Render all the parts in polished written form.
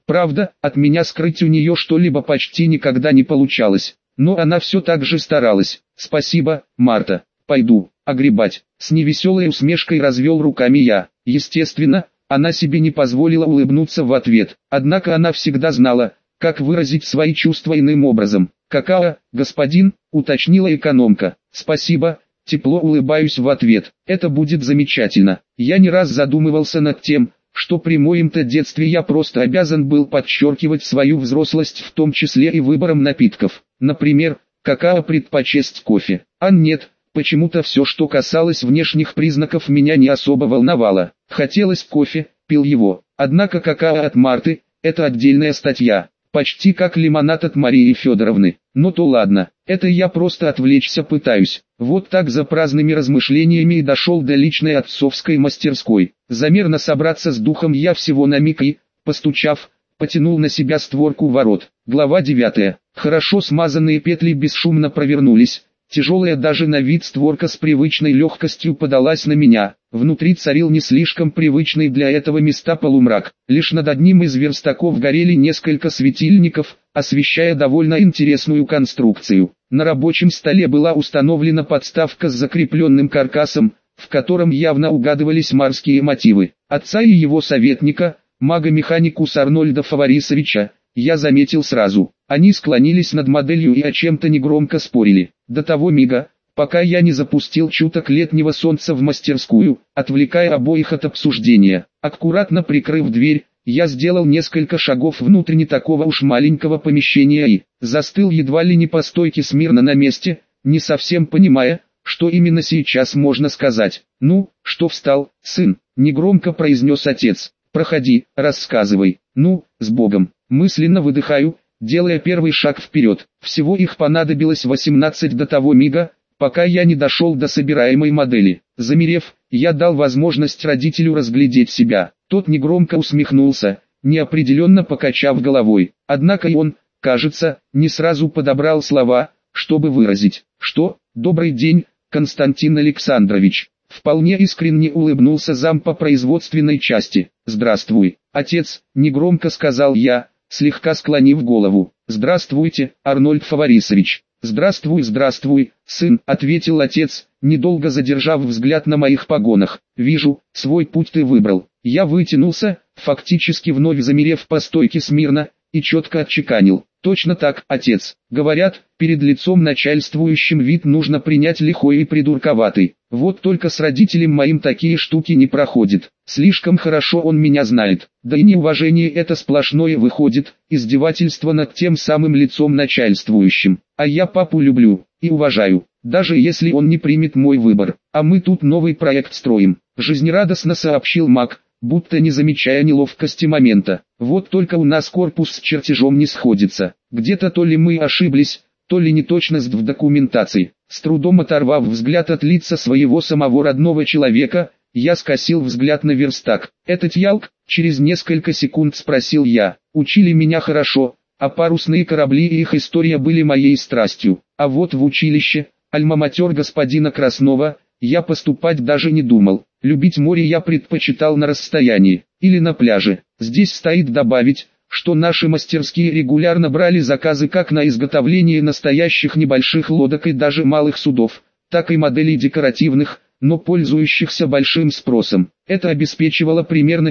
Правда, от меня скрыть у нее что-либо почти никогда не получалось, но она все так же старалась. «Спасибо, Марта, пойду огребать». С невеселой усмешкой развел руками я. Естественно, она себе не позволила улыбнуться в ответ, однако она всегда знала, как выразить свои чувства иным образом. «Какао, господин», — уточнила экономка. «Спасибо», — тепло улыбаюсь в ответ. «Это будет замечательно». Я не раз задумывался над тем, что при моем-то детстве я просто обязан был подчеркивать свою взрослость в том числе и выбором напитков. Например, какао предпочесть кофе. А нет, почему-то все, что касалось внешних признаков, меня не особо волновало. Хотелось кофе, пил его. Однако какао от Марты – это отдельная статья. Почти как лимонад от Марии Федоровны. Но то ладно, это я просто отвлечься пытаюсь. Вот так за праздными размышлениями и дошел до личной отцовской мастерской. Замерно собраться с духом я всего на миг и, постучав, потянул на себя створку ворот. Глава 9. Хорошо смазанные петли бесшумно провернулись. Тяжелая даже на вид створка с привычной легкостью подалась на меня. Внутри царил не слишком привычный для этого места полумрак. Лишь над одним из верстаков горели несколько светильников, освещая довольно интересную конструкцию. На рабочем столе была установлена подставка с закрепленным каркасом, в котором явно угадывались морские мотивы. Отца и его советника, мага-механикуса Арнольда Фаварисовича, я заметил сразу. Они склонились над моделью и о чем-то негромко спорили. До того мига, пока я не запустил чуток летнего солнца в мастерскую, отвлекая обоих от обсуждения. Аккуратно прикрыв дверь, я сделал несколько шагов внутрь не такого уж маленького помещения и застыл едва ли не по стойке смирно на месте, не совсем понимая, что именно сейчас можно сказать. «Ну, что встал, сын?» – негромко произнес отец. «Проходи, рассказывай». «Ну, с Богом». Мысленно выдыхаю, делая первый шаг вперед. Всего их понадобилось 18 до того мига, пока я не дошел до собираемой модели. Замерев, я дал возможность родителю разглядеть себя. Тот негромко усмехнулся, неопределенно покачав головой. Однако и он, кажется, не сразу подобрал слова, чтобы выразить, что «Добрый день, Константин Александрович». Вполне искренне улыбнулся зам по производственной части. «Здравствуй, отец», — негромко сказал я, слегка склонив голову. «Здравствуйте, Арнольд Фаварисович». «Здравствуй, сын», — ответил отец, недолго задержав взгляд на моих погонах. «Вижу, свой путь ты выбрал». Я вытянулся, фактически вновь замерев по стойке смирно, и четко отчеканил. «Точно так, отец. Говорят, перед лицом начальствующим вид нужно принять лихой и придурковатый. Вот только с родителем моим такие штуки не проходят. Слишком хорошо он меня знает. Да и неуважение это сплошное выходит, издевательство над тем самым лицом начальствующим. А я папу люблю и уважаю, даже если он не примет мой выбор. А мы тут новый проект строим», — жизнерадостно сообщил маг, будто не замечая неловкости момента. «Вот только у нас корпус с чертежом не сходится. Где-то то ли мы ошиблись, то ли неточность в документации». С трудом оторвав взгляд от лица своего самого родного человека, я скосил взгляд на верстак. «Этот ялк?» — через несколько секунд спросил я. «Учили меня хорошо, а парусные корабли и их история были моей страстью. А вот в училище, альма-матер господина Краснова, я поступать даже не думал. Любить море я предпочитал на расстоянии, или на пляже. Здесь стоит добавить, что наши мастерские регулярно брали заказы как на изготовление настоящих небольших лодок и даже малых судов, так и моделей декоративных, но пользующихся большим спросом. Это обеспечивало примерно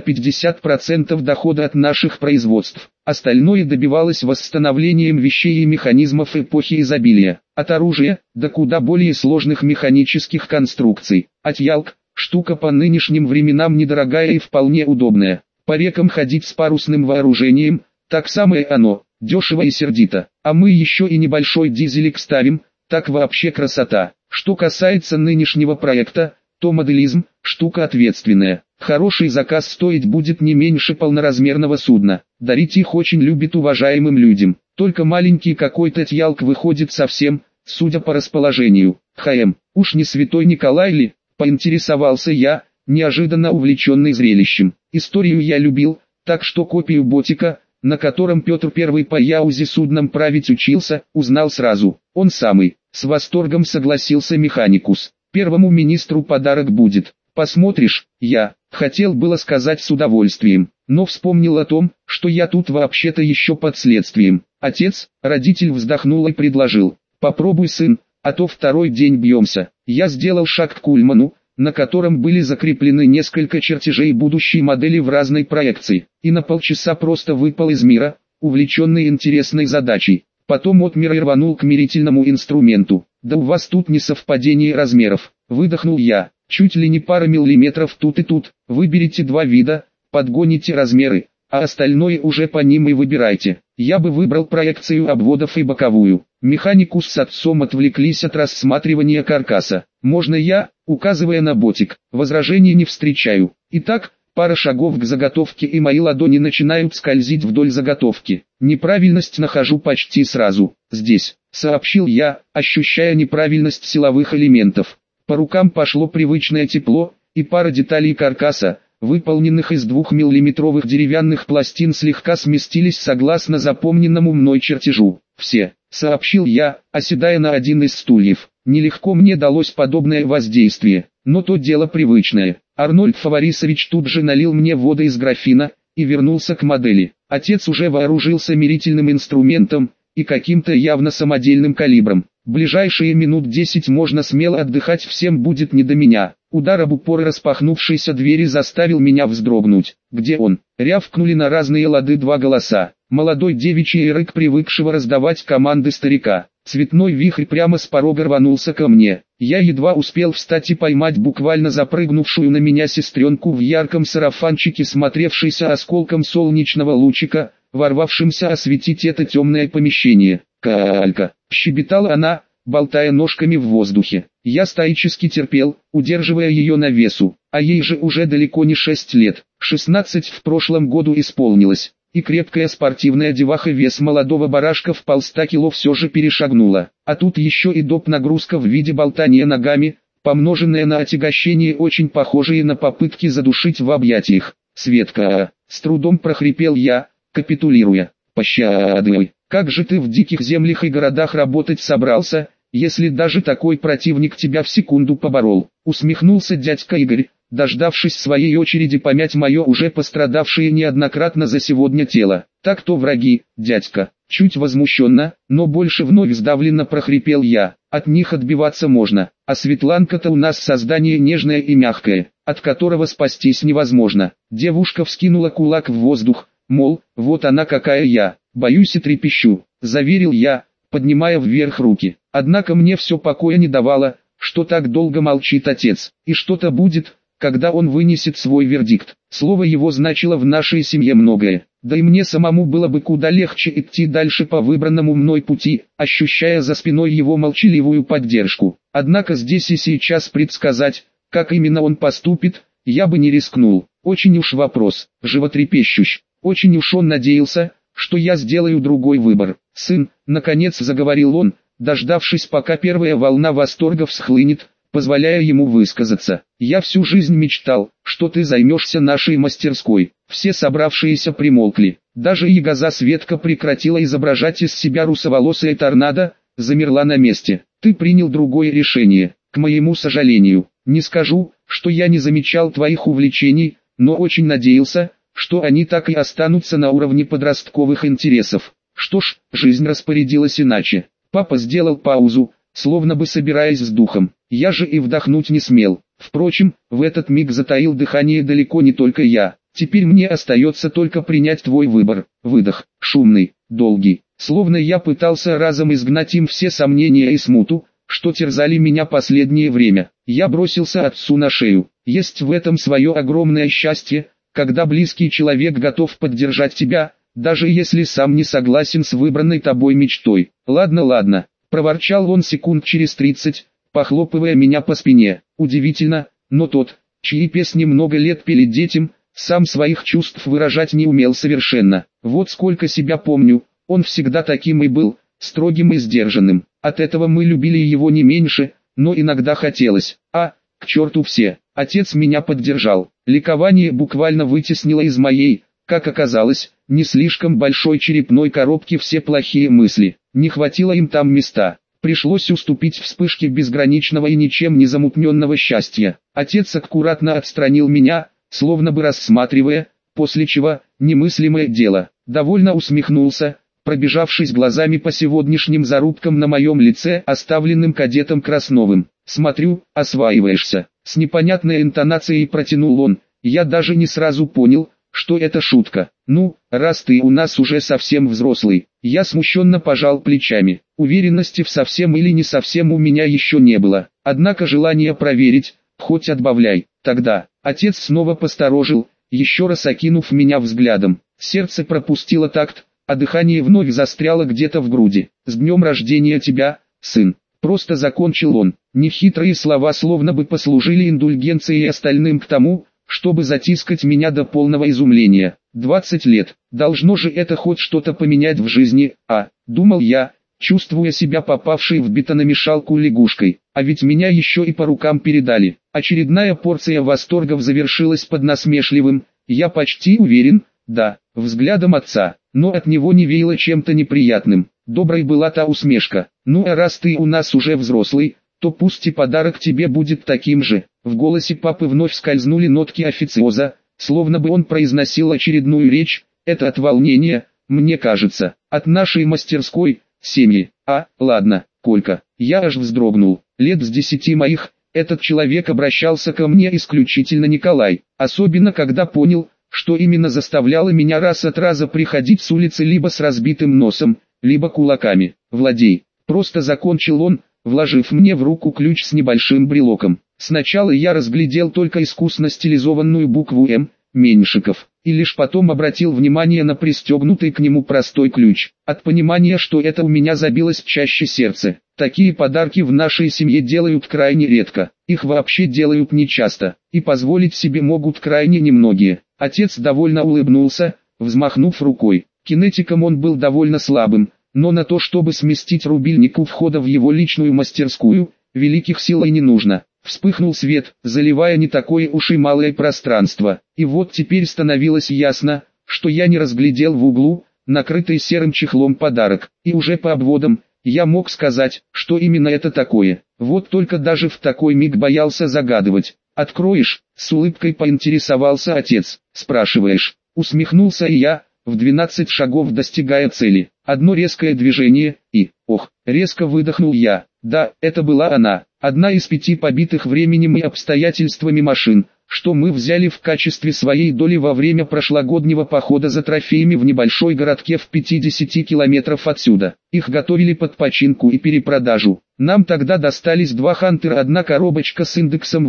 50% дохода от наших производств. Остальное добивалось восстановлением вещей и механизмов эпохи изобилия. От оружия до куда более сложных механических конструкций. Атьялк – штука по нынешним временам недорогая и вполне удобная. По рекам ходить с парусным вооружением – так самое оно, дешево и сердито. А мы еще и небольшой дизелик ставим, так вообще красота. Что касается нынешнего проекта, то моделизм – штука ответственная. Хороший заказ стоить будет не меньше полноразмерного судна. Дарить их очень любит уважаемым людям. Только маленький какой-то тьялк выходит совсем, судя по расположению. Уж не святой Николай ли? Поинтересовался я, неожиданно увлеченный зрелищем. Историю я любил, так что копию ботика, на котором Петр I по Яузе судном править учился, узнал сразу. Он самый. С восторгом согласился механикус. Первому министру подарок будет. Посмотришь, я хотел было сказать с удовольствием, но вспомнил о том, что я тут вообще-то еще под следствием. Отец, родитель вздохнул и предложил: попробуй, сын, а то второй день бьемся. Я сделал шаг к кульману, на котором были закреплены несколько чертежей будущей модели в разной проекции, и на полчаса просто выпал из мира, увлеченный интересной задачей. Потом отмер и рванул к мерительному инструменту. Да у вас тут несовпадение размеров, выдохнул я, чуть ли не пара миллиметров тут и тут. Выберите два вида, подгоните размеры, а остальное уже по ним и выбирайте. Я бы выбрал проекцию обводов и боковую. Механикус с отцом отвлеклись от рассматривания каркаса. Можно я, указывая на ботик, возражений не встречаю. Итак, пара шагов к заготовке, и мои ладони начинают скользить вдоль заготовки. Неправильность нахожу почти сразу. Здесь, сообщил я, ощущая неправильность силовых элементов. По рукам пошло привычное тепло, и пара деталей каркаса, выполненных из 2-миллиметровых деревянных пластин, слегка сместились согласно запомненному мной чертежу. Все, сообщил я, оседая на один из стульев. Нелегко мне далось подобное воздействие, но то дело привычное. Арнольд Фаворисович тут же налил мне воды из графина и вернулся к модели. Отец уже вооружился мерительным инструментом и каким-то явно самодельным калибром. Ближайшие минут 10 можно смело отдыхать, всем будет не до меня. Удар об упор распахнувшейся двери заставил меня вздрогнуть. «Где он?» Рявкнули на разные лады два голоса. Молодой девичий рык привыкшего раздавать команды старика. Цветной вихрь прямо с порога рванулся ко мне. Я едва успел встать и поймать буквально запрыгнувшую на меня сестренку в ярком сарафанчике, смотревшейся осколком солнечного лучика, ворвавшимся осветить это темное помещение. «Калька!» — щебетала она, болтая ножками в воздухе. Я стоически терпел, удерживая ее на весу, а ей же уже далеко не 6 лет, 16 в прошлом году исполнилось, и крепкая спортивная деваха вес молодого барашка в 100 кило все же перешагнула. А тут еще и доп. Нагрузка в виде болтания ногами, помноженная на отягощение, очень похожие на попытки задушить в объятиях. «Светка!» — с трудом прохрипел я, капитулируя. «Пощады! Как же ты в диких землях и городах работать собрался, если даже такой противник тебя в секунду поборол?» Усмехнулся дядька Игорь, дождавшись своей очереди помять мое уже пострадавшее неоднократно за сегодня тело. «Так-то враги, дядька!» Чуть возмущенно, но больше вновь сдавленно прохрипел я. «От них отбиваться можно, а Светланка-то у нас создание нежное и мягкое, от которого спастись невозможно». Девушка вскинула кулак в воздух, мол, вот она какая я. «Боюсь и трепещу», — заверил я, поднимая вверх руки. Однако мне все покоя не давало, что так долго молчит отец, и что-то будет, когда он вынесет свой вердикт. Слово его значило в нашей семье многое, да и мне самому было бы куда легче идти дальше по выбранному мной пути, ощущая за спиной его молчаливую поддержку. Однако здесь и сейчас предсказать, как именно он поступит, я бы не рискнул. Очень уж вопрос, животрепещущий, очень уж он надеялся, что я сделаю другой выбор. «Сын», — наконец заговорил он, дождавшись, пока первая волна восторга схлынет, позволяя ему высказаться. «Я всю жизнь мечтал, что ты займешься нашей мастерской». Все собравшиеся примолкли. Даже ягоза Светка прекратила изображать из себя русоволосое торнадо, замерла на месте. «Ты принял другое решение, к моему сожалению. Не скажу, что я не замечал твоих увлечений, но очень надеялся, что они так и останутся на уровне подростковых интересов». Что ж, жизнь распорядилась иначе. Папа сделал паузу, словно бы собираясь с духом. Я же и вдохнуть не смел. Впрочем, в этот миг затаил дыхание далеко не только я. «Теперь мне остается только принять твой выбор». Выдох, шумный, долгий. Словно я пытался разом изгнать им все сомнения и смуту, что терзали меня последнее время. Я бросился отцу на шею. Есть в этом свое огромное счастье, когда близкий человек готов поддержать тебя, даже если сам не согласен с выбранной тобой мечтой. «Ладно, ладно», — проворчал он секунд через 30, похлопывая меня по спине. Удивительно, но тот, чьи песни много лет пели детям, сам своих чувств выражать не умел совершенно. Вот сколько себя помню, он всегда таким и был, строгим и сдержанным. От этого мы любили его не меньше, но иногда хотелось. К черту все. Отец меня поддержал. Ликование буквально вытеснило из моей, как оказалось, не слишком большой черепной коробки все плохие мысли. Не хватило им там места. Пришлось уступить вспышке безграничного и ничем не замутненного счастья. Отец аккуратно отстранил меня, словно бы рассматривая, после чего, немыслимое дело, довольно усмехнулся, пробежавшись глазами по сегодняшним зарубкам на моем лице, оставленным кадетом Красновым. «Смотрю, осваиваешься», — с непонятной интонацией протянул он. Я даже не сразу понял, что это шутка. «Ну, раз ты у нас уже совсем взрослый». Я смущенно пожал плечами. Уверенности в совсем или не совсем у меня еще не было. Однако желание проверить, хоть отбавляй. Тогда, отец снова посторожил, еще раз окинув меня взглядом. Сердце пропустило такт, а дыхание вновь застряло где-то в груди. «С днем рождения тебя, сын!» Просто закончил он. Нехитрые слова словно бы послужили индульгенцией остальным к тому, чтобы затискать меня до полного изумления. 20 лет. Должно же это хоть что-то поменять в жизни, думал я, чувствуя себя попавшей в бетономешалку лягушкой. А ведь меня еще и по рукам передали. Очередная порция восторгов завершилась под насмешливым, я почти уверен, да, взглядом отца, но от него не веяло чем-то неприятным. Доброй была та усмешка. «Ну а раз ты у нас уже взрослый, то пусть и подарок тебе будет таким же». В голосе папы вновь скользнули нотки официоза, словно бы он произносил очередную речь. Это от волнения, мне кажется, от нашей мастерской, семьи. Ладно, Колька. Я аж вздрогнул. Лет с 10 моих, этот человек обращался ко мне исключительно Николай. Особенно когда понял, что именно заставляло меня раз от раза приходить с улицы либо с разбитым носом, либо кулаками. «Владей», просто закончил он, вложив мне в руку ключ с небольшим брелоком. Сначала я разглядел только искусно стилизованную букву «М», Меньшиков, и лишь потом обратил внимание на пристегнутый к нему простой ключ. От понимания, что это у меня забилось чаще сердце. Такие подарки в нашей семье делают крайне редко, их вообще делают нечасто, и позволить себе могут крайне немногие. Отец довольно улыбнулся, взмахнув рукой. Кинетиком он был довольно слабым, но на то, чтобы сместить рубильник у входа в его личную мастерскую, великих сил и не нужно. Вспыхнул свет, заливая не такое уж и малое пространство. И вот теперь становилось ясно, что я не разглядел в углу, накрытый серым чехлом подарок. И уже по обводам, я мог сказать, что именно это такое. Вот только даже в такой миг боялся загадывать. «Откроешь?» — с улыбкой поинтересовался отец. «Спрашиваешь?» — усмехнулся и я, в 12 шагов достигая цели. Одно резкое движение, и, резко выдохнул я. Да, это была она, одна из 5 побитых временем и обстоятельствами машин, что мы взяли в качестве своей доли во время прошлогоднего похода за трофеями в небольшой городке в 50 километров отсюда. Их готовили под починку и перепродажу. Нам тогда достались 2 «Хантера», одна коробочка с индексом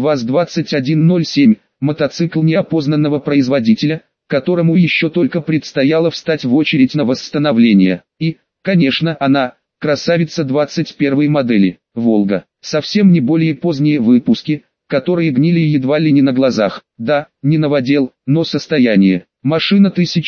ВАЗ-2107, мотоцикл неопознанного производителя, которому еще только предстояло встать в очередь на восстановление. И, конечно, она, красавица 21 модели, «Волга». Совсем не более поздние выпуски, которые гнили едва ли не на глазах. Да, не новодел, но состояние. Машина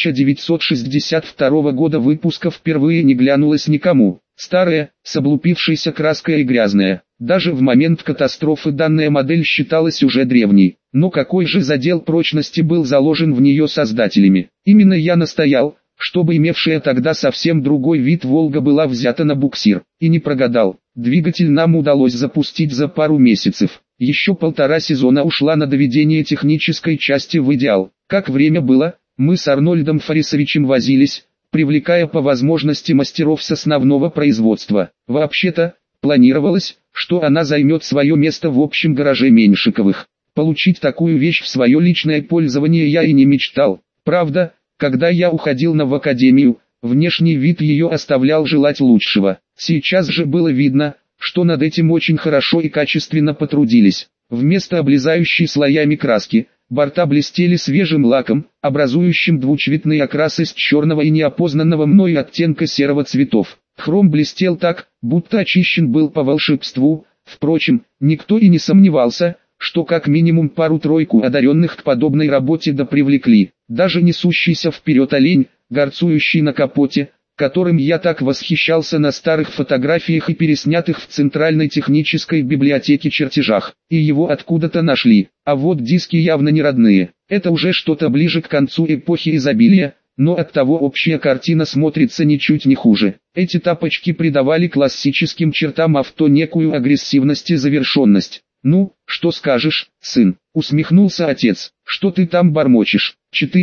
1962 года выпуска впервые не глянулась никому. Старая, с облупившейся краской и грязная. Даже в момент катастрофы данная модель считалась уже древней. Но какой же задел прочности был заложен в нее создателями? Именно я настоял, чтобы имевшая тогда совсем другой вид «Волга» была взята на буксир. И не прогадал. Двигатель нам удалось запустить за пару месяцев. Еще 1,5 сезона ушла на доведение технической части в идеал. Как время было, мы с Арнольдом Фарисовичем возились, привлекая по возможности мастеров с основного производства. Вообще-то, планировалось, что она займет свое место в общем гараже Меньшиковых. Получить такую вещь в свое личное пользование я и не мечтал. Правда, когда я уходил в академию, внешний вид ее оставлял желать лучшего. Сейчас же было видно, что над этим очень хорошо и качественно потрудились. Вместо облезающей слоями краски, борта блестели свежим лаком, образующим двуцветный окрас из черного и неопознанного мною оттенка серого цветов. Хром блестел так, будто очищен был по волшебству. Впрочем, никто и не сомневался, что как минимум пару-тройку одаренных к подобной работе привлекли. Даже несущийся вперед олень, горцующий на капоте, которым я так восхищался на старых фотографиях и переснятых в Центральной технической библиотеке чертежах, и его откуда-то нашли. А вот диски явно не родные. Это уже что-то ближе к концу эпохи изобилия, но оттого общая картина смотрится ничуть не хуже. Эти тапочки придавали классическим чертам авто некую агрессивность и завершенность. «Ну, что скажешь, сын?» — усмехнулся отец. «Что ты там бормочешь?» 4-5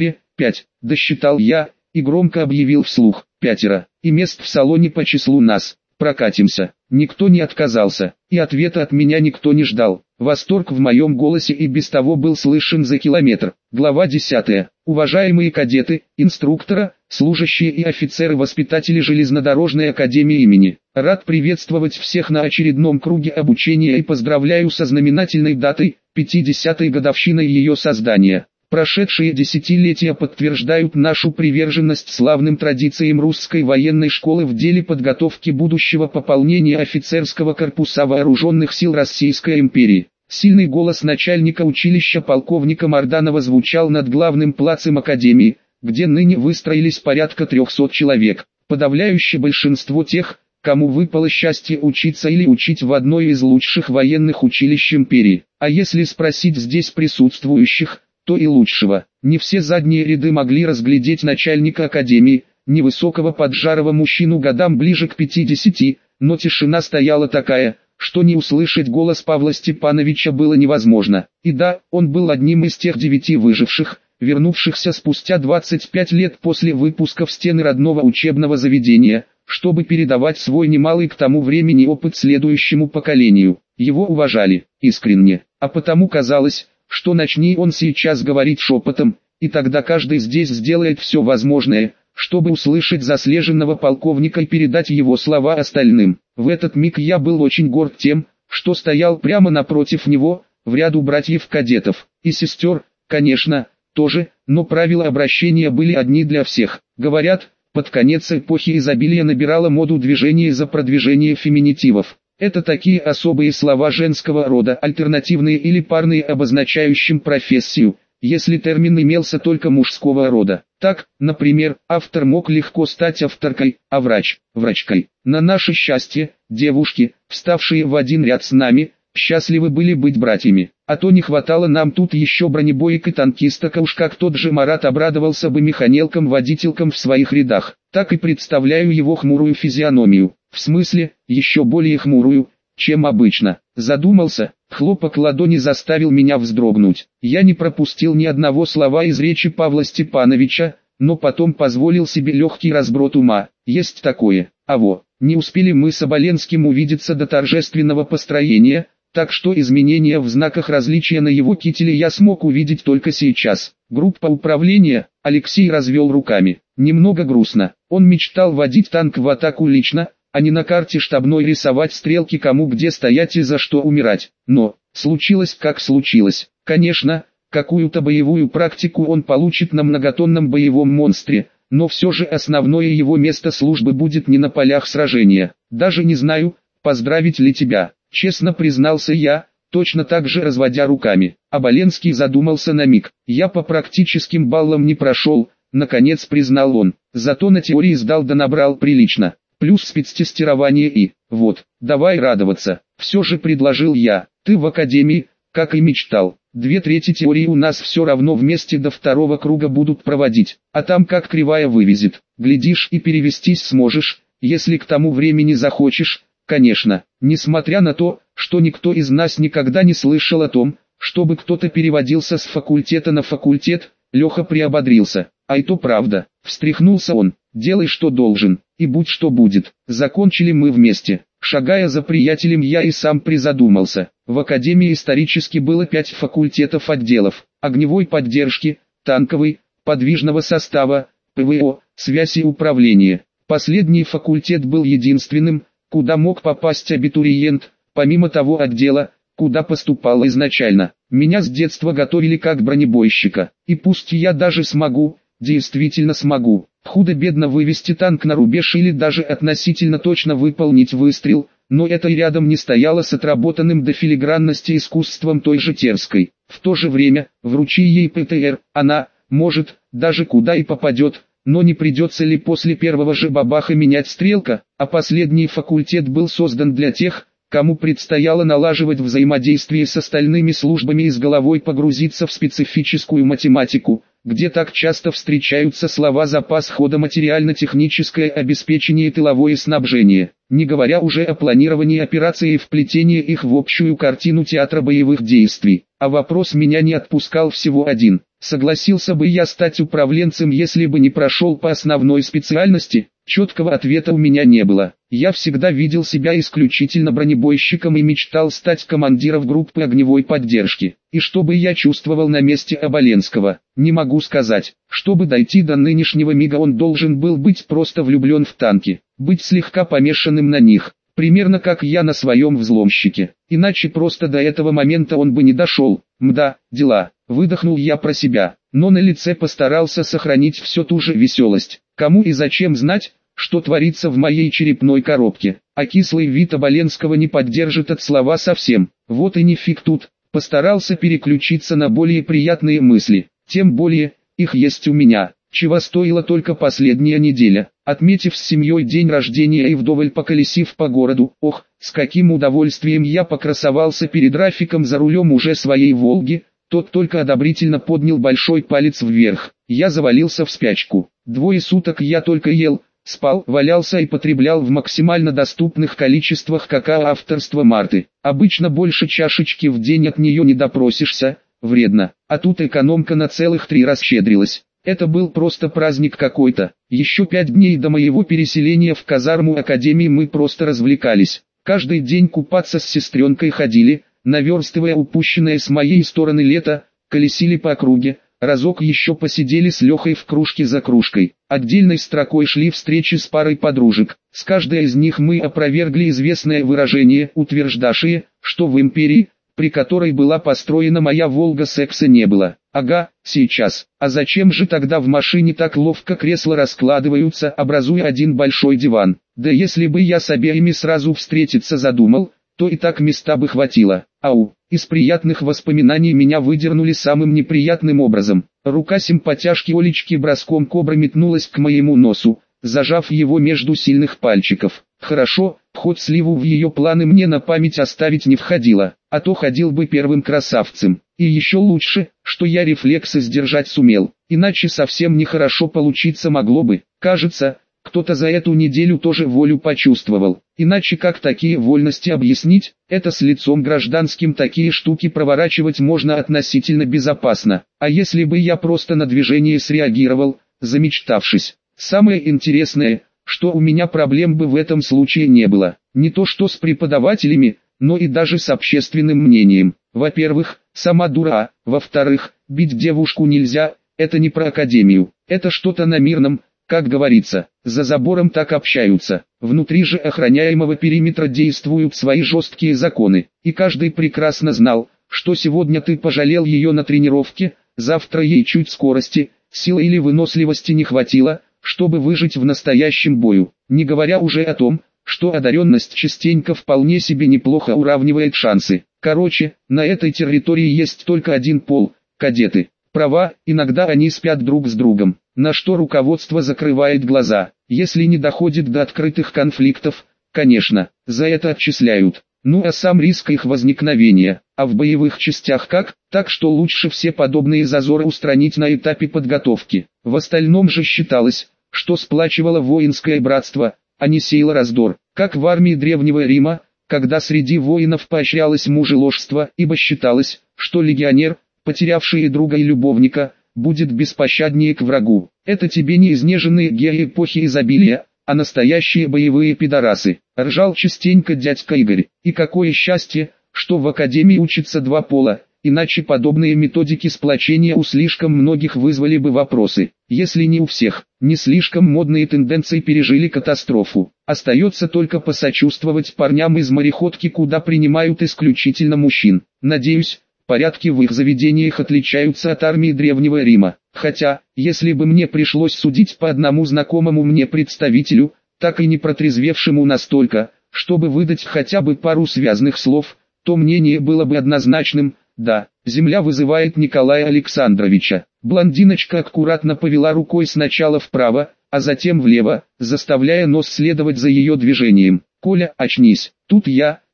5, досчитал я, и громко объявил вслух, 5, и мест в салоне по числу нас. Прокатимся. Никто не отказался, и ответа от меня никто не ждал. Восторг в моем голосе и без того был слышен за километр. Глава 10. Уважаемые кадеты, инструктора, служащие и офицеры-воспитатели Железнодорожной академии имени. Рад приветствовать всех на очередном круге обучения и поздравляю со знаменательной датой, 50-й годовщиной ее создания. Прошедшие десятилетия подтверждают нашу приверженность славным традициям русской военной школы в деле подготовки будущего пополнения офицерского корпуса вооруженных сил Российской империи. Сильный голос начальника училища полковника Морданова звучал над главным плацем академии, где ныне выстроились порядка 300 человек. Подавляющее большинство тех, кому выпало счастье учиться или учить в одной из лучших военных училищ империи. А если спросить здесь присутствующих, то и лучшего. Не все задние ряды могли разглядеть начальника академии, невысокого поджарого мужчину годам ближе к 50, но тишина стояла такая, что не услышать голос Павла Степановича было невозможно. И да, он был одним из тех 9 выживших, вернувшихся спустя 25 лет после выпуска в стены родного учебного заведения, чтобы передавать свой немалый к тому времени опыт следующему поколению. Его уважали, искренне, а потому казалось, что начни он сейчас говорить шепотом, и тогда каждый здесь сделает все возможное, чтобы услышать заслеженного полковника и передать его слова остальным. В этот миг я был очень горд тем, что стоял прямо напротив него, в ряду братьев-кадетов, и сестер, конечно, тоже, но правила обращения были одни для всех. Говорят, под конец эпохи изобилия набирало моду движение за продвижение феминитивов. Это такие особые слова женского рода, альтернативные или парные, обозначающим профессию, если термин имелся только мужского рода. Так, например, автор мог легко стать авторкой, а врач – врачкой. На наше счастье, девушки, вставшие в один ряд с нами, счастливы были быть братьями. А то не хватало нам тут еще бронебоек и танкисток, а уж как тот же Марат обрадовался бы механелкам-водителькам в своих рядах. Так и представляю его хмурую физиономию. В смысле, еще более хмурую, чем обычно. Задумался, хлопок ладони заставил меня вздрогнуть. Я не пропустил ни одного слова из речи Павла Степановича, но потом позволил себе легкий разброд ума. Есть такое. Не успели мы с Оболенским увидеться до торжественного построения, так что изменения в знаках различия на его кителе я смог увидеть только сейчас. Группа управления, Алексей развел руками. Немного грустно. Он мечтал водить танк в атаку лично, а не на карте штабной рисовать стрелки, кому где стоять и за что умирать. Но, случилось как случилось. Конечно, какую-то боевую практику он получит на многотонном боевом монстре, но все же основное его место службы будет не на полях сражения. Даже не знаю, поздравить ли тебя, честно признался я, точно так же разводя руками. Оболенский задумался на миг. Я по практическим баллам не прошел, наконец признал он. Зато на теории сдал да набрал прилично. Плюс спецтестирование и, давай радоваться. Все же предложил я, ты в академии, как и мечтал. 2/3 теории у нас все равно вместе до 2-го круга будут проводить, а там как кривая вывезет. Глядишь и перевестись сможешь, если к тому времени захочешь, конечно. Несмотря на то, что никто из нас никогда не слышал о том, чтобы кто-то переводился с факультета на факультет, Леха приободрился. А и то правда, встряхнулся он, делай что должен, и будь что будет. Закончили мы вместе. Шагая за приятелем, я и сам призадумался. В академии исторически было 5 факультетов отделов: огневой поддержки, танковый, подвижного состава, ПВО, связь и управление. Последний факультет был единственным, куда мог попасть абитуриент, помимо того отдела, куда поступал изначально. Меня с детства готовили как бронебойщика, и пусть я даже смогу, действительно смогу, худо-бедно вывести танк на рубеж или даже относительно точно выполнить выстрел, но это и рядом не стояло с отработанным до филигранности искусством той же Терской. В то же время, вручи ей ПТР, она, может, даже куда и попадет, но не придется ли после первого же бабаха менять стрелка, а последний факультет был создан для тех, кому предстояло налаживать взаимодействие с остальными службами и с головой погрузиться в специфическую математику, где так часто встречаются слова «запас хода», «материально-техническое обеспечение» и «тыловое снабжение», не говоря уже о планировании операций и вплетении их в общую картину театра боевых действий. А вопрос меня не отпускал всего один: согласился бы я стать управленцем, если бы не прошел по основной специальности? Четкого ответа у меня не было. Я всегда видел себя исключительно бронебойщиком и мечтал стать командиром группы огневой поддержки. И что бы я чувствовал на месте Оболенского, не могу сказать. Чтобы дойти до нынешнего мига, он должен был быть просто влюблен в танки, быть слегка помешанным на них, примерно как я на своем взломщике. Иначе просто до этого момента он бы не дошел. Мда, дела. Выдохнул я про себя, но на лице постарался сохранить всю ту же веселость. Кому и зачем знать, что творится в моей черепной коробке? А кислый вид Оболенского не поддержит от слова совсем. Вот и не фиг тут. Постарался переключиться на более приятные мысли. Тем более, их есть у меня. Чего стоила только последняя неделя. Отметив с семьей день рождения и вдоволь поколесив по городу, ох, с каким удовольствием я покрасовался перед Рафиком за рулем уже своей «Волги». Тот только одобрительно поднял большой палец вверх. Я завалился в спячку. 2 суток я только ел, спал, валялся и потреблял в максимально доступных количествах какао авторства Марты. Обычно больше чашечки в день от нее не допросишься, вредно. А тут экономка на целых 3 расщедрилась. Это был просто праздник какой-то. Еще 5 дней до моего переселения в казарму академии мы просто развлекались. Каждый день купаться с сестренкой ходили, наверстывая упущенное с моей стороны лето, колесили по округе, разок еще посидели с Лехой в кружке за кружкой. Отдельной строкой шли встречи с парой подружек. С каждой из них мы опровергли известное выражение, утверждавшее, что в империи, при которой была построена моя «Волга», секса не было. Ага, сейчас. А зачем же тогда в машине так ловко кресла раскладываются, образуя один большой диван? Да если бы я с обеими сразу встретиться задумал, то и так места бы хватило. Ау, из приятных воспоминаний меня выдернули самым неприятным образом. Рука симпатяшки Олечки броском кобры метнулась к моему носу, зажав его между сильных пальчиков. Хорошо, ход сливу в ее планы мне на память оставить не входило, а то ходил бы первым красавцем. И еще лучше, что я рефлексы сдержать сумел, иначе совсем нехорошо получиться могло бы. Кажется, кто-то за эту неделю тоже волю почувствовал. Иначе как такие вольности объяснить? Это с лицом гражданским такие штуки проворачивать можно относительно безопасно. А если бы я просто на движение среагировал, замечтавшись? Самое интересное, что у меня проблем бы в этом случае не было. Не то что с преподавателями, но и даже с общественным мнением. Во-первых, сама дура, во-вторых, бить девушку нельзя, это не про академию, это что-то на мирном. Как говорится, за забором так общаются, внутри же охраняемого периметра действуют свои жесткие законы, и каждый прекрасно знал, что сегодня ты пожалел ее на тренировке, завтра ей чуть скорости, силы или выносливости не хватило, чтобы выжить в настоящем бою, не говоря уже о том, что одаренность частенько вполне себе неплохо уравнивает шансы. Короче, на этой территории есть только один пол – кадеты. Права, иногда они спят друг с другом, на что руководство закрывает глаза. Если не доходит до открытых конфликтов, конечно, за это отчисляют. Ну а сам риск их возникновения, а в боевых частях как? Так что лучше все подобные зазоры устранить на этапе подготовки. В остальном же считалось, что сплачивало воинское братство, а не сеяло раздор, как в армии Древнего Рима, когда среди воинов поощрялось мужеложство, ибо считалось, что легионер, потерявший друга и любовника, будет беспощаднее к врагу. Это тебе не изнеженные геи эпохи изобилия, а настоящие боевые пидорасы. Ржал частенько дядька Игорь. И какое счастье, что в академии учатся 2 пола, иначе подобные методики сплочения у слишком многих вызвали бы вопросы. Если не у всех, не слишком модные тенденции пережили катастрофу. Остается только посочувствовать парням из мореходки, куда принимают исключительно мужчин. Надеюсь, порядки в их заведениях отличаются от армии Древнего Рима. Хотя, если бы мне пришлось судить по одному знакомому мне представителю, так и не протрезвевшему настолько, чтобы выдать хотя бы пару связных слов, то мнение было бы однозначным: да, земля вызывает Николая Александровича. Блондиночка аккуратно повела рукой сначала вправо, а затем влево, заставляя нос следовать за ее движением. «Коля, очнись!» Тут я,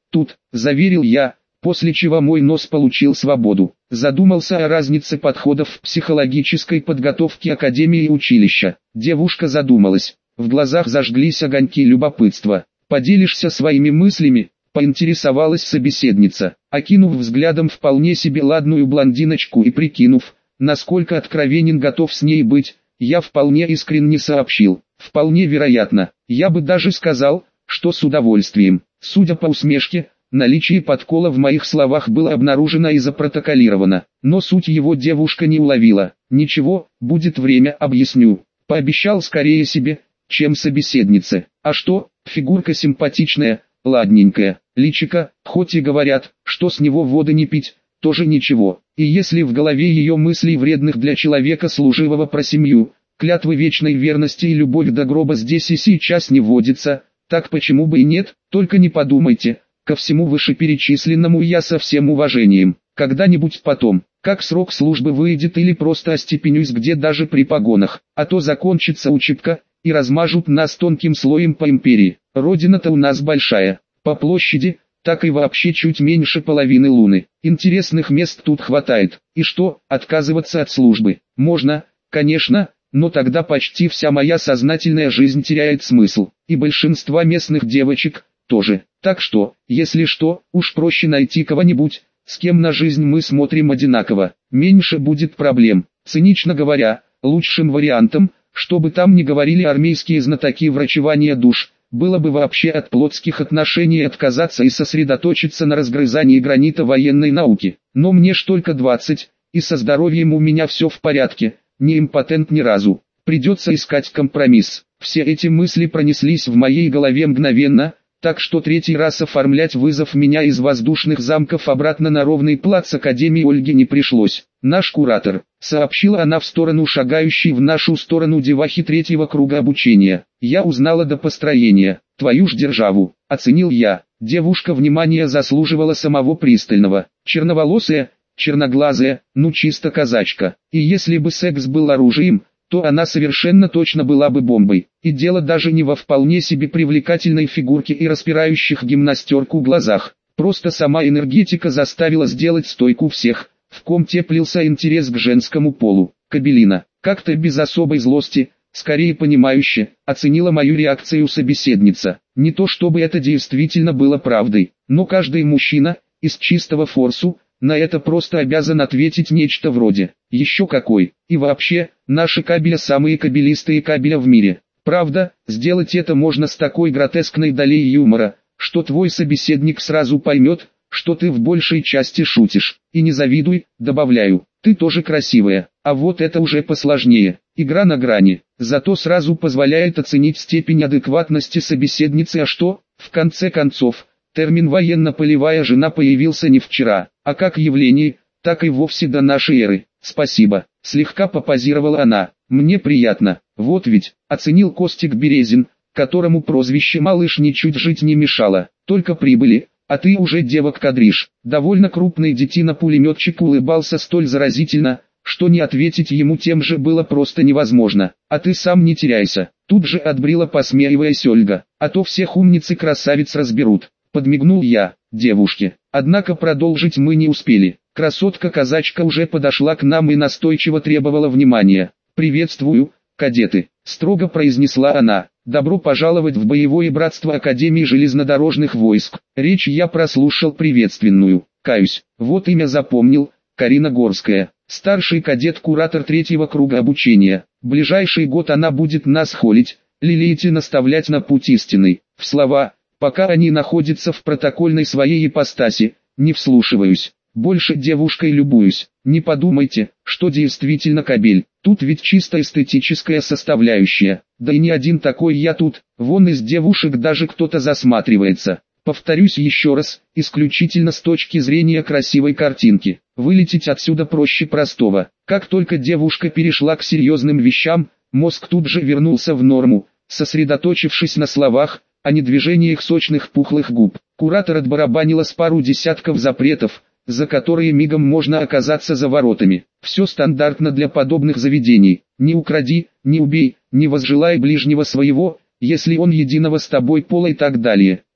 тут, заверил я, после чего мой нос получил свободу. Задумался о разнице подходов в психологической подготовке академии и училища. Девушка задумалась, в глазах зажглись огоньки любопытства. «Поделишься своими мыслями?» — поинтересовалась собеседница, окинув взглядом вполне себе ладную блондиночку и прикинув, насколько откровенен готов с ней быть, я вполне искренне сообщил. «Вполне вероятно, я бы даже сказал, что с удовольствием». Судя по усмешке, наличие подкола в моих словах было обнаружено и запротоколировано, но суть его девушка не уловила. «Ничего, будет время, объясню», — пообещал скорее себе, чем собеседнице. «А что, фигурка симпатичная, ладненькая, личико, хоть и говорят, что с него воды не пить, тоже ничего. И если в голове ее мыслей вредных для человека служивого про семью, клятвы вечной верности и любовь до гроба здесь и сейчас не водится, так почему бы и нет? Только не подумайте, ко всему вышеперечисленному я со всем уважением, когда-нибудь потом, как срок службы выйдет или просто остепенюсь где даже при погонах, а то закончится учебка, и размажут нас тонким слоем по империи. Родина-то у нас большая, по площади, так и вообще чуть меньше половины Луны. Интересных мест тут хватает. И что, отказываться от службы? Можно, конечно, но тогда почти вся моя сознательная жизнь теряет смысл. И большинство местных девочек тоже. Так что, если что, уж проще найти кого-нибудь, с кем на жизнь мы смотрим одинаково. Меньше будет проблем. Цинично говоря, лучшим вариантом, чтобы там не говорили армейские знатоки врачевания душ, было бы вообще от плотских отношений отказаться и сосредоточиться на разгрызании гранита военной науки. Но мне ж только 20, и со здоровьем у меня все в порядке, не импотент ни разу. Придется искать компромисс. Все эти мысли пронеслись в моей голове мгновенно, так что третий раз оформлять вызов меня из воздушных замков обратно на ровный плац Академии Ольге не пришлось. «Наш куратор», — сообщила она в сторону шагающей в нашу сторону девахи третьего круга обучения. «Я узнала до построения. Твою ж державу», — оценил я. Девушка внимания заслуживала самого пристального. Черноволосая, черноглазая, ну чисто казачка. И если бы секс был оружием, то она совершенно точно была бы бомбой. И дело даже не во вполне себе привлекательной фигурке и распирающих гимнастерку глазах. Просто сама энергетика заставила сделать стойку всех, в ком теплился интерес к женскому полу. Кабелина, как-то без особой злости, скорее понимающе, оценила мою реакцию собеседница. Не то чтобы это действительно было правдой, но каждый мужчина, из чистого форсу, на это просто обязан ответить нечто вроде «Еще какой!» И вообще, наши кабеля самые кабелистые кабеля в мире. Правда, сделать это можно с такой гротескной долей юмора, что твой собеседник сразу поймет, что ты в большей части шутишь. И не завидуй, добавляю, ты тоже красивая. А вот это уже посложнее. Игра на грани. Зато сразу позволяет оценить степень адекватности собеседницы. А что, в конце концов, термин «военно-полевая жена» появился не вчера, а как явление, так и вовсе до нашей эры. «Спасибо», — слегка попозировала она. «Мне приятно. Вот ведь», — оценил Костик Березин, которому прозвище «Малыш» ничуть жить не мешало. «Только прибыли, а ты уже девок кадришь». Довольно крупный детина-пулеметчик улыбался столь заразительно, что не ответить ему тем же было просто невозможно. «А ты сам не теряйся», — тут же отбрила, посмеиваясь Ольга. «А то всех умниц и красавиц разберут». Подмигнул я девушке. Однако продолжить мы не успели. Красотка-казачка уже подошла к нам и настойчиво требовала внимания. «Приветствую, кадеты», — строго произнесла она. «Добро пожаловать в боевое братство Академии железнодорожных войск». Речь я прослушал приветственную. Каюсь, вот имя запомнил, Карина Горская. Старший кадет-куратор третьего круга обучения. Ближайший год она будет нас холить, лелеять и наставлять на путь истинный. В слова, пока они находятся в протокольной своей ипостаси, не вслушиваюсь. Больше девушкой любуюсь. Не подумайте, что действительно кабель. Тут ведь чисто эстетическая составляющая. Да и не один такой я тут. Вон из девушек даже кто-то засматривается. Повторюсь еще раз, исключительно с точки зрения красивой картинки. Вылететь отсюда проще простого. Как только девушка перешла к серьезным вещам, мозг тут же вернулся в норму, сосредоточившись на словах, а не движениях сочных пухлых губ. Куратор отбарабанила с пару десятков запретов, за которые мигом можно оказаться за воротами. Все стандартно для подобных заведений. Не укради, не убей, не возжелай ближнего своего, если он единого с тобой пола и так далее.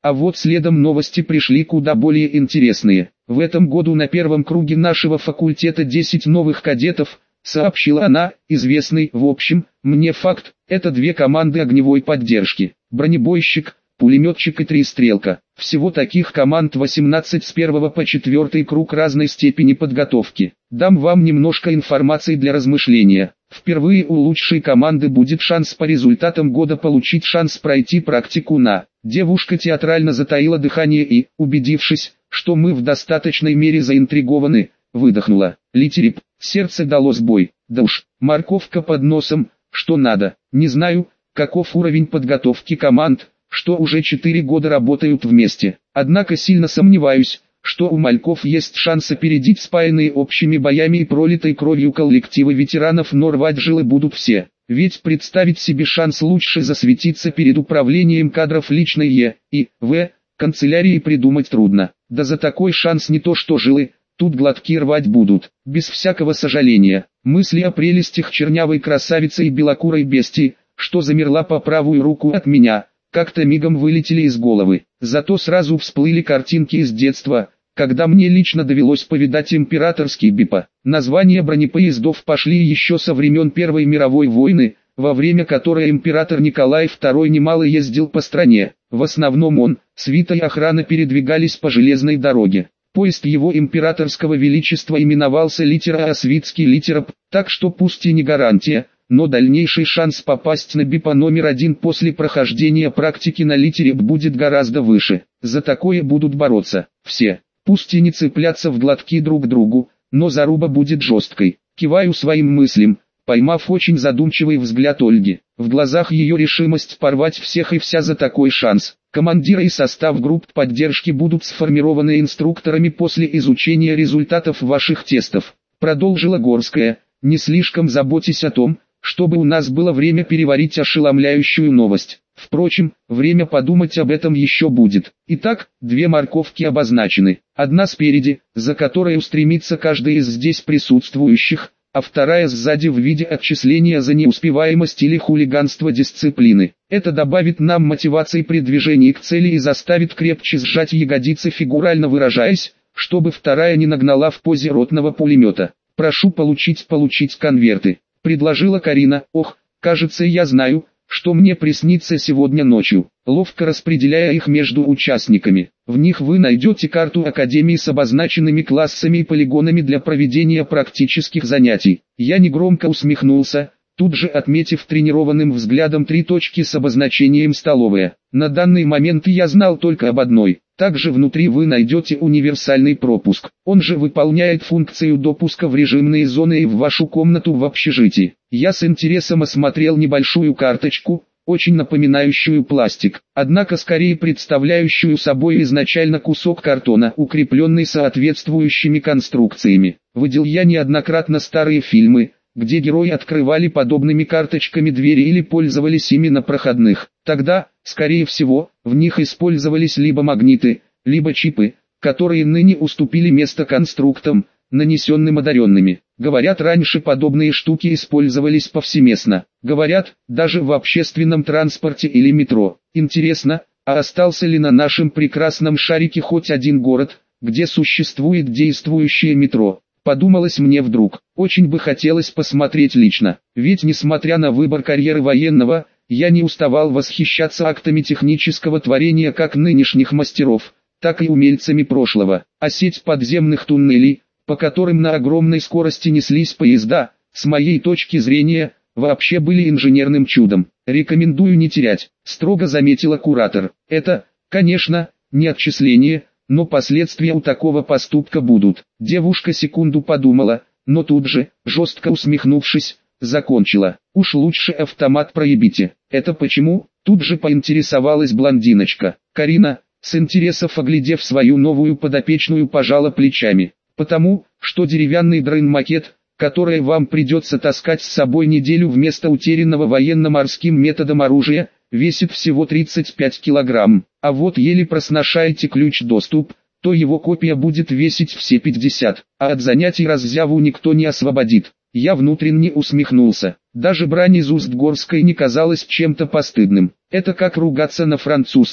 А вот следом новости пришли куда более интересные. В этом году на первом круге нашего факультета 10 новых кадетов, сообщила она, известный, в общем, мне факт, это 2 команды огневой поддержки, бронебойщик, пулеметчик и 3 стрелка. Всего таких команд 18 с 1 по 4 круг разной степени подготовки. Дам вам немножко информации для размышления. Впервые у лучшей команды будет шанс по результатам года получить шанс пройти практику на... Девушка театрально затаила дыхание и, убедившись, что мы в достаточной мере заинтригованы, выдохнула. Литерип, сердце дало сбой. Да уж, морковка под носом, что надо. Не знаю, каков уровень подготовки команд, что уже 4 года работают вместе. Однако сильно сомневаюсь, что у мальков есть шанс опередить спаянные общими боями и пролитой кровью коллективы ветеранов, но рвать жилы будут все. Ведь представить себе шанс лучше засветиться перед управлением кадров личной Е.И.В. канцелярии придумать трудно. Да за такой шанс не то что жилы, тут глотки рвать будут. Без всякого сожаления, мысли о прелестях чернявой красавицы и белокурой бестии, что замерла по правую руку от меня, как-то мигом вылетели из головы. Зато сразу всплыли картинки из детства, когда мне лично довелось повидать императорский БИПа. Названия бронепоездов пошли еще со времен Первой мировой войны, во время которой император Николай II немало ездил по стране. В основном он, свита и охрана передвигались по железной дороге. Поезд его императорского величества именовался Литера-Освитский Литероп, так что пусть и не гарантия, но дальнейший шанс попасть на БИПа номер 1 после прохождения практики на Литереп будет гораздо выше. За такое будут бороться все. Пусть и не цепляться в глотки друг другу, но заруба будет жесткой. Киваю своим мыслям, поймав очень задумчивый взгляд Ольги. В глазах ее решимость порвать всех и вся за такой шанс. Командиры и состав групп поддержки будут сформированы инструкторами после изучения результатов ваших тестов. Продолжила Горская, не слишком заботясь о том, чтобы у нас было время переварить ошеломляющую новость. Впрочем, время подумать об этом еще будет. Итак, 2 морковки обозначены. Одна спереди, за которой устремится каждый из здесь присутствующих, а вторая сзади в виде отчисления за неуспеваемость или хулиганство дисциплины. Это добавит нам мотивации при движении к цели и заставит крепче сжать ягодицы, фигурально выражаясь, чтобы вторая не нагнала в позе ротного пулемета. «Прошу получить конверты», — предложила Карина. «Ох, кажется, я знаю, что мне приснится сегодня ночью», ловко распределяя их между участниками. В них вы найдете карту Академии с обозначенными классами и полигонами для проведения практических занятий. Я негромко усмехнулся, тут же отметив тренированным взглядом 3 точки с обозначением «столовая». На данный момент я знал только об одной. Также внутри вы найдете универсальный пропуск. Он же выполняет функцию допуска в режимные зоны и в вашу комнату в общежитии. Я с интересом осмотрел небольшую карточку, очень напоминающую пластик, однако скорее представляющую собой изначально кусок картона, укрепленный соответствующими конструкциями. Видел я неоднократно старые фильмы, где герои открывали подобными карточками двери или пользовались ими на проходных. Тогда, скорее всего, в них использовались либо магниты, либо чипы, которые ныне уступили место конструктам, нанесенным одаренными. Говорят, раньше подобные штуки использовались повсеместно. Говорят, даже в общественном транспорте или метро. Интересно, а остался ли на нашем прекрасном шарике хоть один город, где существует действующее метро? Подумалось мне вдруг, очень бы хотелось посмотреть лично. Ведь несмотря на выбор карьеры военного, я не уставал восхищаться актами технического творения как нынешних мастеров, так и умельцами прошлого. А сеть подземных туннелей, по которым на огромной скорости неслись поезда, с моей точки зрения, вообще были инженерным чудом. Рекомендую не терять, строго заметила куратор. Это, конечно, не отчисление, но последствия у такого поступка будут. Девушка секунду подумала, но тут же, жестко усмехнувшись, закончила. Уж лучше автомат проебите. Это почему? Тут же поинтересовалась блондиночка. Карина, с интересов оглядев свою новую подопечную, пожала плечами. Потому, что деревянный дрын-макет, который вам придется таскать с собой неделю вместо утерянного военно-морским методом оружия, весит всего 35 килограмм. А вот еле просношаете ключ-доступ, то его копия будет весить все 50, а от занятий раззяву никто не освободит. Я внутренне усмехнулся. Даже брань из уст Горской не казалась чем-то постыдным. Это как ругаться на французском.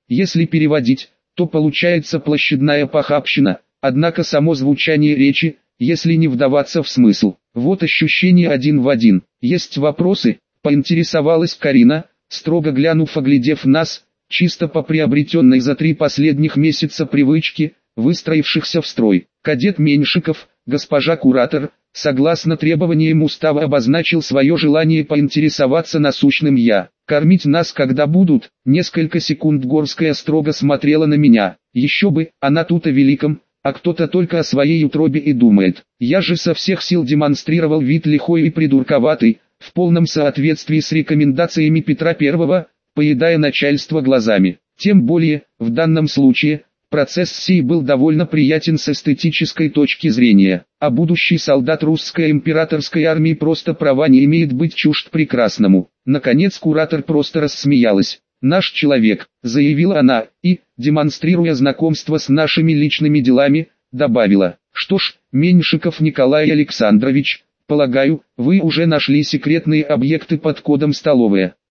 Если переводить, то получается площадная похабщина, однако само звучание речи, если не вдаваться в смысл, вот ощущение один в один. Есть вопросы? Поинтересовалась Карина, строго оглядев нас, чисто по приобретенной за 3 последних месяца привычке, выстроившихся в строй. Кадет Меньшиков, госпожа куратор, согласно требованиям устава обозначил свое желание поинтересоваться насущным я. Кормить нас когда будут? Несколько секунд Горская строго смотрела на меня. Еще бы, она тут о великом, а кто-то только о своей утробе и думает. Я же со всех сил демонстрировал вид лихой и придурковатый, в полном соответствии с рекомендациями Петра I, поедая начальство глазами. Тем более, в данном случае, процесс сей был довольно приятен с эстетической точки зрения, а будущий солдат русской императорской армии просто права не имеет быть чужд прекрасному. Наконец куратор просто рассмеялась. «Наш человек», — заявила она, и, демонстрируя знакомство с нашими личными делами, добавила: «Что ж, Меньшиков Николай Александрович, полагаю, вы уже нашли секретные объекты под кодом «Столовая».